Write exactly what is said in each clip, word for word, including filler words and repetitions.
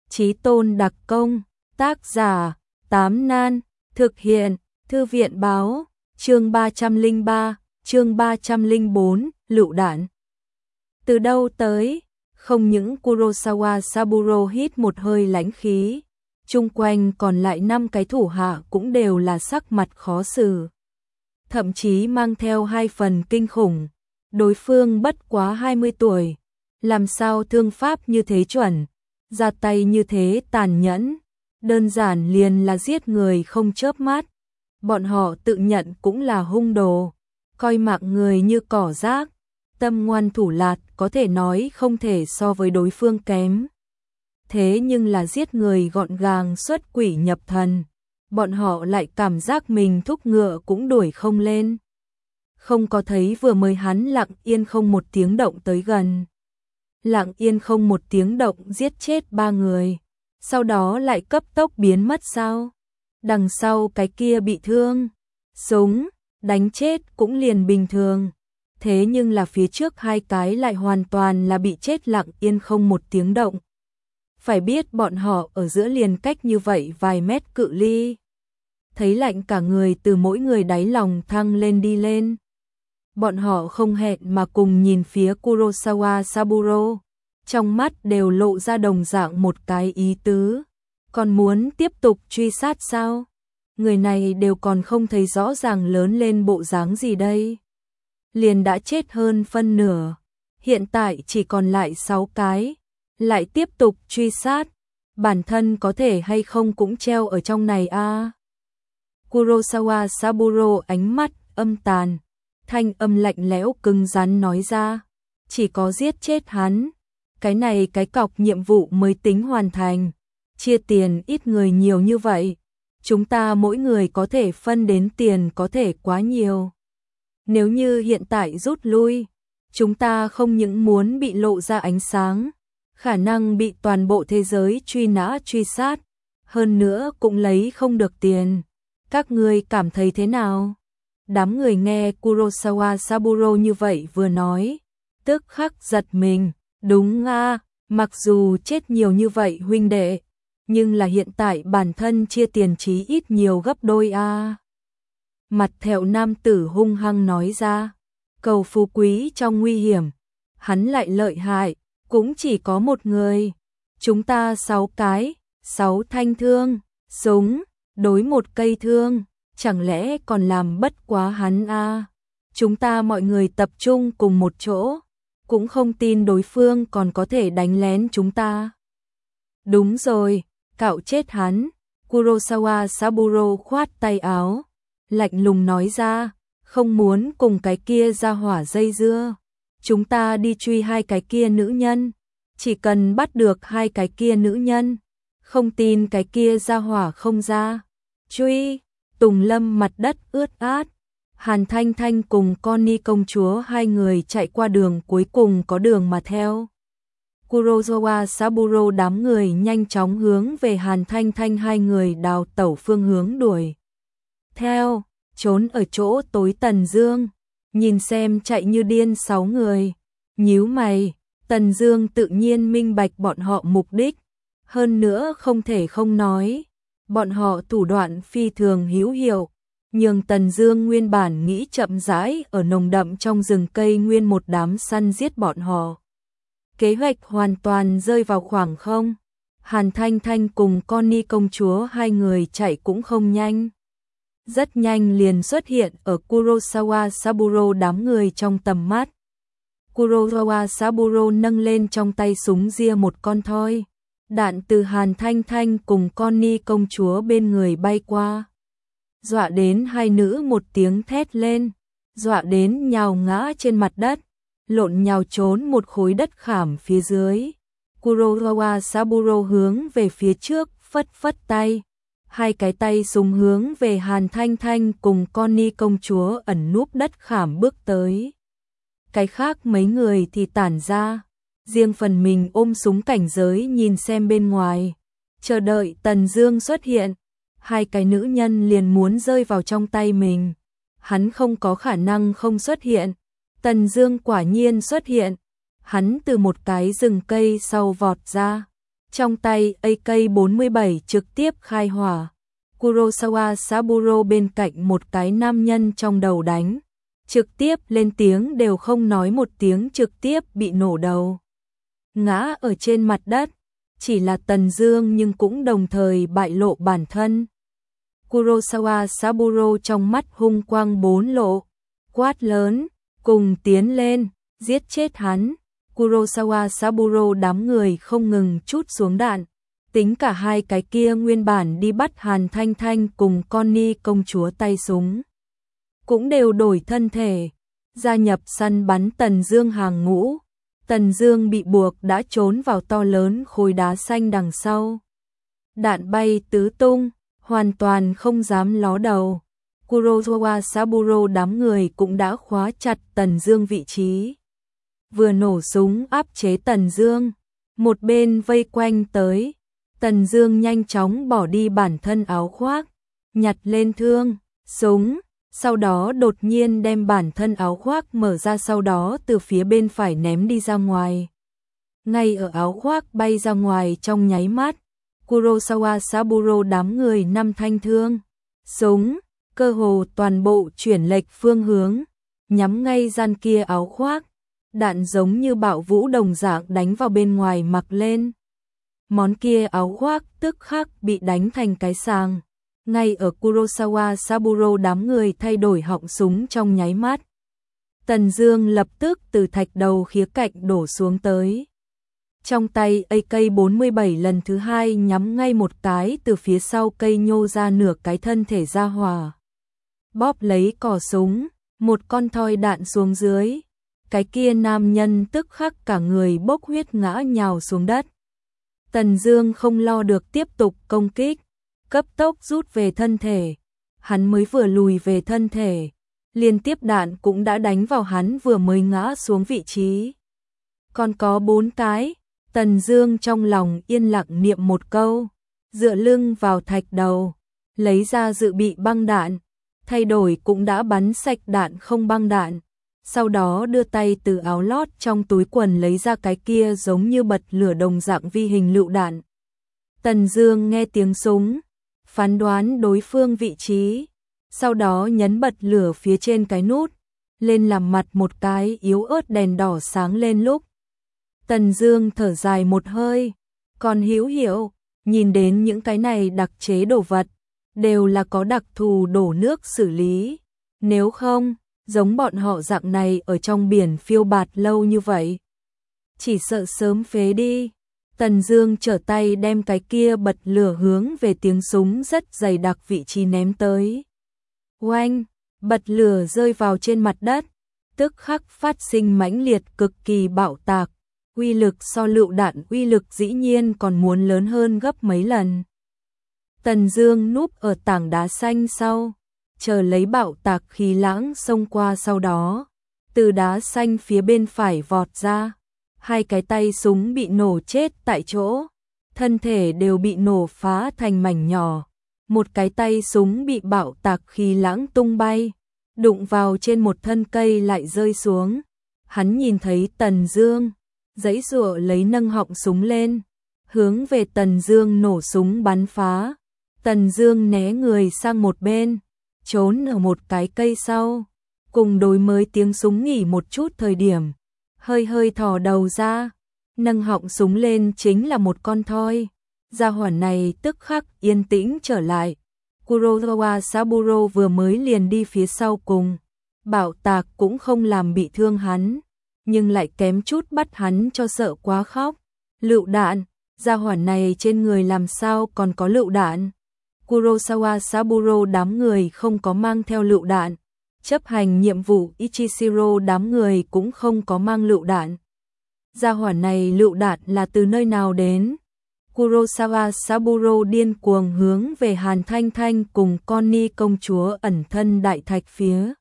Chí tôn đặc công, tác giả, Tám Nan, thực hiện, Thư viện báo, chương ba trăm lẻ ba, chương ba trăm lẻ bốn, lựu đạn. Từ đâu tới, không những Kurosawa Saburo hít một hơi lãnh khí, chung quanh còn lại năm cái thủ hạ cũng đều là sắc mặt khó xử. Thậm chí mang theo hai phần kinh khủng, đối phương bất quá hai mươi tuổi, làm sao thương pháp như thế chuẩn, ra tay như thế tàn nhẫn, đơn giản liền là giết người không chớp mắt. Bọn họ tự nhận cũng là hung đồ, coi mạng người như cỏ rác, tâm ngoan thủ lạt có thể nói không thể so với đối phương kém. Thế nhưng là giết người gọn gàng xuất quỷ nhập thần, bọn họ lại cảm giác mình thúc ngựa cũng đuổi không lên. Không có thấy vừa mới hắn lặng yên không một tiếng động tới gần. Lặng yên không một tiếng động giết chết ba người, sau đó lại cấp tốc biến mất sao? Đằng sau cái kia bị thương, súng, đánh chết cũng liền bình thường. Thế nhưng là phía trước hai cái lại hoàn toàn là bị chết lặng yên không một tiếng động. Phải biết bọn họ ở giữa liền cách như vậy vài mét cự ly. Thấy lạnh cả người từ mỗi người đáy lòng thăng lên đi lên. Bọn họ không hẹn mà cùng nhìn phía Kurosawa Saburo, trong mắt đều lộ ra đồng dạng một cái ý tứ. Còn muốn tiếp tục truy sát sao? Người này đều còn không thấy rõ ràng lớn lên bộ dáng gì đây. Liền đã chết hơn phân nửa, hiện tại chỉ còn lại sáu cái, lại tiếp tục truy sát, bản thân có thể hay không cũng treo ở trong này a. À? Kurosawa Saburo ánh mắt âm tàn, thanh âm lạnh lẽo cứng rắn nói ra, chỉ có giết chết hắn, cái này cái cọc nhiệm vụ mới tính hoàn thành. Chia tiền ít người nhiều như vậy, chúng ta mỗi người có thể phân đến tiền có thể quá nhiều. Nếu như hiện tại rút lui, chúng ta không những muốn bị lộ ra ánh sáng, khả năng bị toàn bộ thế giới truy nã truy sát, hơn nữa cũng lấy không được tiền. Các ngươi cảm thấy thế nào? Đám người nghe Kurosawa Saburo như vậy vừa nói, tức khắc giật mình, đúng a, mặc dù chết nhiều như vậy huynh đệ, nhưng là hiện tại bản thân chia tiền chí ít nhiều gấp đôi a. À. Mặt thẹo nam tử hung hăng nói ra, cầu phú quý trong nguy hiểm, hắn lại lợi hại, cũng chỉ có một người, chúng ta sáu cái, sáu thanh thương, súng, đối một cây thương, chẳng lẽ còn làm bất quá hắn a? À. Chúng ta mọi người tập trung cùng một chỗ, cũng không tin đối phương còn có thể đánh lén chúng ta. Đúng rồi, cạo chết hắn. Kurosawa Saburo khoát tay áo, lạnh lùng nói ra, không muốn cùng cái kia ra hỏa dây dưa. Chúng ta đi truy hai cái kia nữ nhân, chỉ cần bắt được hai cái kia nữ nhân, không tin cái kia ra hỏa không ra. Truy, Tùng Lâm mặt đất ướt át. Hàn Thanh Thanh cùng Connie công chúa hai người chạy qua đường cuối cùng có đường mà theo. Kurosawa Saburo đám người nhanh chóng hướng về Hàn Thanh Thanh hai người đào tẩu phương hướng đuổi. Theo, trốn ở chỗ tối Tần Dương, nhìn xem chạy như điên sáu người, nhíu mày, Tần Dương tự nhiên minh bạch bọn họ mục đích, hơn nữa không thể không nói, bọn họ thủ đoạn phi thường hữu hiệu. Nhưng Tần Dương nguyên bản nghĩ chậm rãi ở nồng đậm trong rừng cây nguyên một đám săn giết bọn họ. Kế hoạch hoàn toàn rơi vào khoảng không. Hàn Thanh Thanh cùng Connie công chúa hai người chạy cũng không nhanh. Rất nhanh liền xuất hiện ở Kurosawa Saburo đám người trong tầm mắt. Kurosawa Saburo nâng lên trong tay súng ria một con thoi. Đạn từ Hàn Thanh Thanh cùng Connie công chúa bên người bay qua. Dọa đến hai nữ một tiếng thét lên, dọa đến nhào ngã trên mặt đất, lộn nhào trốn một khối đất khảm phía dưới. Kurosawa Saburo hướng về phía trước phất phất tay, hai cái tay súng hướng về Hàn Thanh Thanh cùng Connie công chúa ẩn núp đất khảm bước tới. Cái khác mấy người thì tản ra, riêng phần mình ôm súng cảnh giới nhìn xem bên ngoài, chờ đợi Tần Dương xuất hiện. Hai cái nữ nhân liền muốn rơi vào trong tay mình, hắn không có khả năng không xuất hiện. Tần Dương quả nhiên xuất hiện, hắn từ một cái rừng cây sau vọt ra, Trong tay A K bốn mươi bảy trực tiếp khai hỏa. Kurosawa Saburo bên cạnh một cái nam nhân trong đầu đánh. Trực tiếp lên tiếng đều không nói một tiếng trực tiếp bị nổ đầu. Ngã ở trên mặt đất. Chỉ là Tần Dương nhưng cũng đồng thời bại lộ bản thân. Kurosawa Saburo trong mắt hung quang bốn lộ. Quát lớn, cùng tiến lên, giết chết hắn. Kurosawa Saburo đám người không ngừng trút xuống đạn. Tính cả hai cái kia nguyên bản đi bắt Hàn Thanh Thanh cùng Connie công chúa tay súng. Cũng đều đổi thân thể, gia nhập săn bắn Tần Dương hàng ngũ. Tần Dương bị buộc đã trốn vào to lớn khối đá xanh đằng sau. Đạn bay tứ tung, hoàn toàn không dám ló đầu. Kurosawa Saburo đám người cũng đã khóa chặt Tần Dương vị trí. Vừa nổ súng áp chế Tần Dương, một bên vây quanh tới. Tần Dương nhanh chóng bỏ đi bản thân áo khoác, nhặt lên thương, súng, sau đó đột nhiên đem bản thân áo khoác mở ra, sau đó từ phía bên phải ném đi ra ngoài. Ngay ở áo khoác bay ra ngoài trong nháy mắt, Kurosawa Saburo đám người năm thanh thương, súng, cơ hồ toàn bộ chuyển lệch phương hướng, nhắm ngay gian kia áo khoác. Đạn giống như bạo vũ đồng dạng đánh vào bên ngoài mặc lên. Món kia áo khoác tức khắc bị đánh thành cái sàng. Ngay ở Kurosawa Saburo đám người thay đổi họng súng trong nháy mắt. Tần Dương lập tức từ thạch đầu khía cạnh đổ xuống tới. Trong tay A K bốn mươi bảy lần thứ hai nhắm ngay một cái từ phía sau cây nhô ra nửa cái thân thể ra hỏa. Bóp lấy cò súng, một con thoi đạn xuống dưới. Cái kia nam nhân tức khắc cả người bốc huyết ngã nhào xuống đất. Tần Dương không lo được tiếp tục công kích, cấp tốc rút về thân thể. Hắn mới vừa lùi về thân thể, liên tiếp đạn cũng đã đánh vào hắn vừa mới ngã xuống vị trí. Còn có bốn cái, Tần Dương trong lòng yên lặng niệm một câu, dựa lưng vào thạch đầu, lấy ra dự bị băng đạn, thay đổi cũng đã bắn sạch đạn không băng đạn. Sau đó đưa tay từ áo lót trong túi quần lấy ra cái kia giống như bật lửa đồng dạng vi hình lựu đạn. Tần Dương nghe tiếng súng, phán đoán đối phương vị trí, sau đó nhấn bật lửa phía trên cái nút, lên làm mặt một cái yếu ớt đèn đỏ sáng lên lúc. Tần Dương thở dài một hơi, còn hữu hiệu, nhìn đến những cái này đặc chế đồ vật, đều là có đặc thù đổ nước xử lý, nếu không giống bọn họ dạng này ở trong biển phiêu bạt lâu như vậy, chỉ sợ sớm phế đi. Tần Dương trở tay đem cái kia bật lửa hướng về tiếng súng rất dày đặc vị trí ném tới. Oanh, bật lửa rơi vào trên mặt đất, tức khắc phát sinh mãnh liệt cực kỳ bạo tạc, uy lực so lựu đạn uy lực dĩ nhiên còn muốn lớn hơn gấp mấy lần. Tần Dương núp ở tảng đá xanh sau, chờ lấy bạo tạc khí lãng xông qua, sau đó từ đá xanh phía bên phải vọt ra, hai cái tay súng bị nổ chết tại chỗ, thân thể đều bị nổ phá thành mảnh nhỏ, một cái tay súng bị bạo tạc khí lãng tung bay, đụng vào trên một thân cây lại rơi xuống. Hắn nhìn thấy Tần Dương, giãy giụa lấy nâng họng súng lên, hướng về Tần Dương nổ súng bắn phá. Tần Dương né người sang một bên, trốn ở một cái cây sau, cùng đối mới tiếng súng nghỉ một chút thời điểm, hơi hơi thò đầu ra, nâng họng súng lên chính là một con thoi. Gia hỏa này tức khắc yên tĩnh trở lại. Kurosawa Saburo vừa mới liền đi phía sau cùng, bạo tạc cũng không làm bị thương hắn, nhưng lại kém chút bắt hắn cho sợ quá khóc. Lựu đạn, gia hỏa này trên người làm sao còn có lựu đạn? Kurosawa Saburo đám người không có mang theo lựu đạn, chấp hành nhiệm vụ Ichishiro đám người cũng không có mang lựu đạn. Gia hỏa này lựu đạn là từ nơi nào đến? Kurosawa Saburo điên cuồng hướng về Hàn Thanh Thanh cùng Connie công chúa ẩn thân đại thạch phía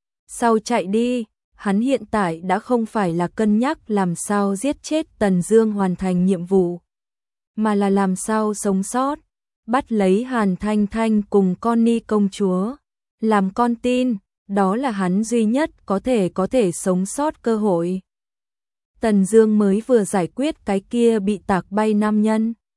sau chạy đi. Hắn hiện tại đã không phải là cân nhắc làm sao giết chết Tần Dương hoàn thành nhiệm vụ, mà là làm sao sống sót, bắt lấy Hàn Thanh Thanh cùng Connie công chúa, làm con tin, đó là hắn duy nhất có thể có thể sống sót cơ hội. Tần Dương mới vừa giải quyết cái kia bị tạc bay nam nhân,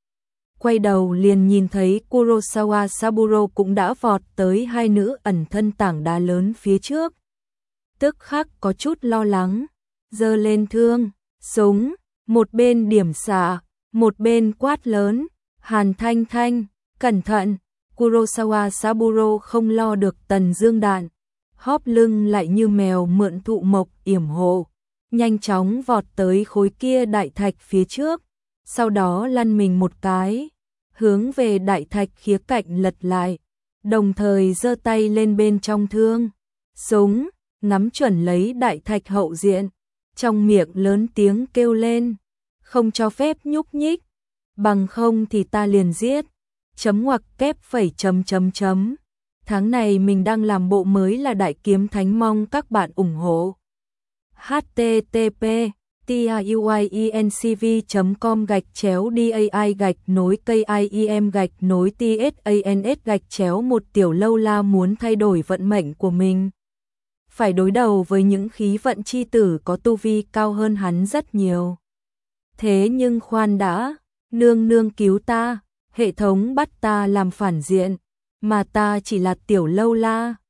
quay đầu liền nhìn thấy Kurosawa Saburo cũng đã vọt tới hai nữ ẩn thân tảng đá lớn phía trước. Tức khắc có chút lo lắng, giơ lên thương, súng, một bên điểm xạ, một bên quát lớn, Hàn Thanh Thanh, cẩn thận. Kurosawa Saburo không lo được Tần Dương đạn, hóp lưng lại như mèo mượn thụ mộc yểm hộ, nhanh chóng vọt tới khối kia đại thạch phía trước, sau đó lăn mình một cái, hướng về đại thạch khía cạnh lật lại, đồng thời giơ tay lên bên trong thương, súng, ngắm chuẩn lấy đại thạch hậu diện, trong miệng lớn tiếng kêu lên, không cho phép nhúc nhích, bằng không thì ta liền giết. Chấm ngoặc kép phẩy chấm chấm chấm. Tháng này mình đang làm bộ mới là Đại Kiếm Thánh, mong các bạn ủng hộ. h t t p tiuyencv chấm com gạch chéo dai gạch nối kim gạch nối tsans gạch chéo một Tiểu Lâu La muốn thay đổi vận mệnh của mình. Phải đối đầu với những khí vận chi tử có tu vi cao hơn hắn rất nhiều. Thế nhưng khoan đã, nương nương cứu ta. Hệ thống bắt ta làm phản diện, mà ta chỉ là Tiểu Lâu La.